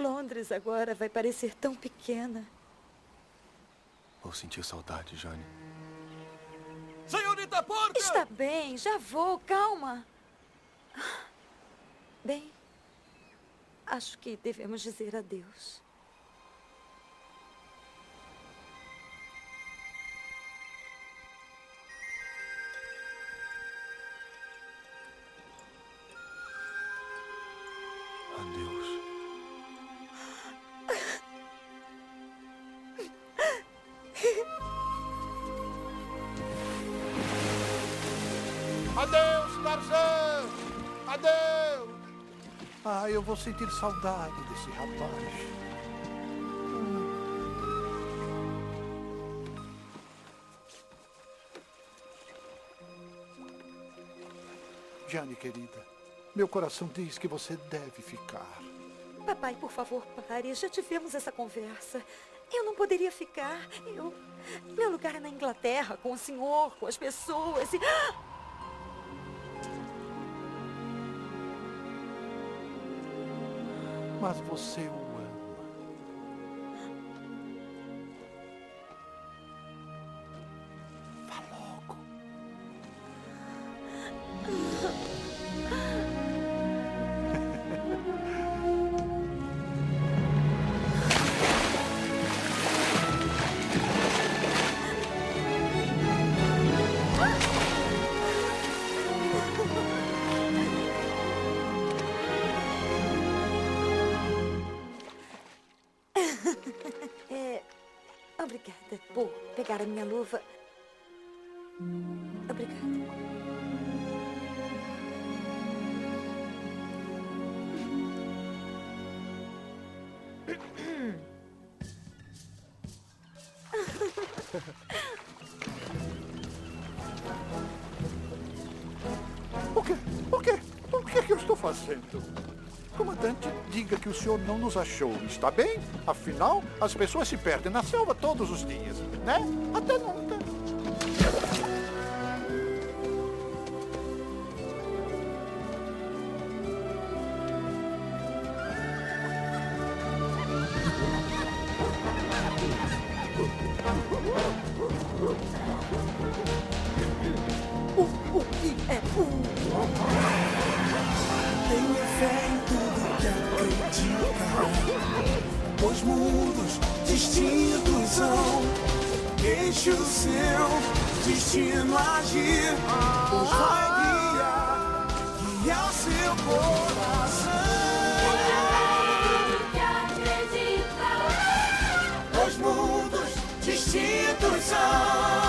Londres agora vai parecer tão pequena. Vou sentir saudade, Jane. Senhorita Porter! Está bem, já vou, calma. Bem, acho que devemos dizer adeus. Adeus. Adeus, Tarzan! Adeus! Ah, eu vou sentir saudade desse rapaz. Jane, querida, meu coração diz que você deve ficar. Papai, por favor, pare. Já tivemos essa conversa. Eu não poderia ficar. Meu lugar é na Inglaterra, com o senhor, com as pessoas e... Mas você o ama. Vá logo. Obrigada por pegar a minha luva. Obrigada. O quê? O quê? O que é que eu estou fazendo? Comandante, diga que o senhor não nos achou, está bem? Afinal, as pessoas se perdem na selva todos os dias, né? Até nunca. O que é Tenha fé em tudo que acredita, pois mundos distintos são. Deixe o seu destino agir, pois vai guiar o seu coração. Tenha fé em tudo que acredita, pois mundos distintos são.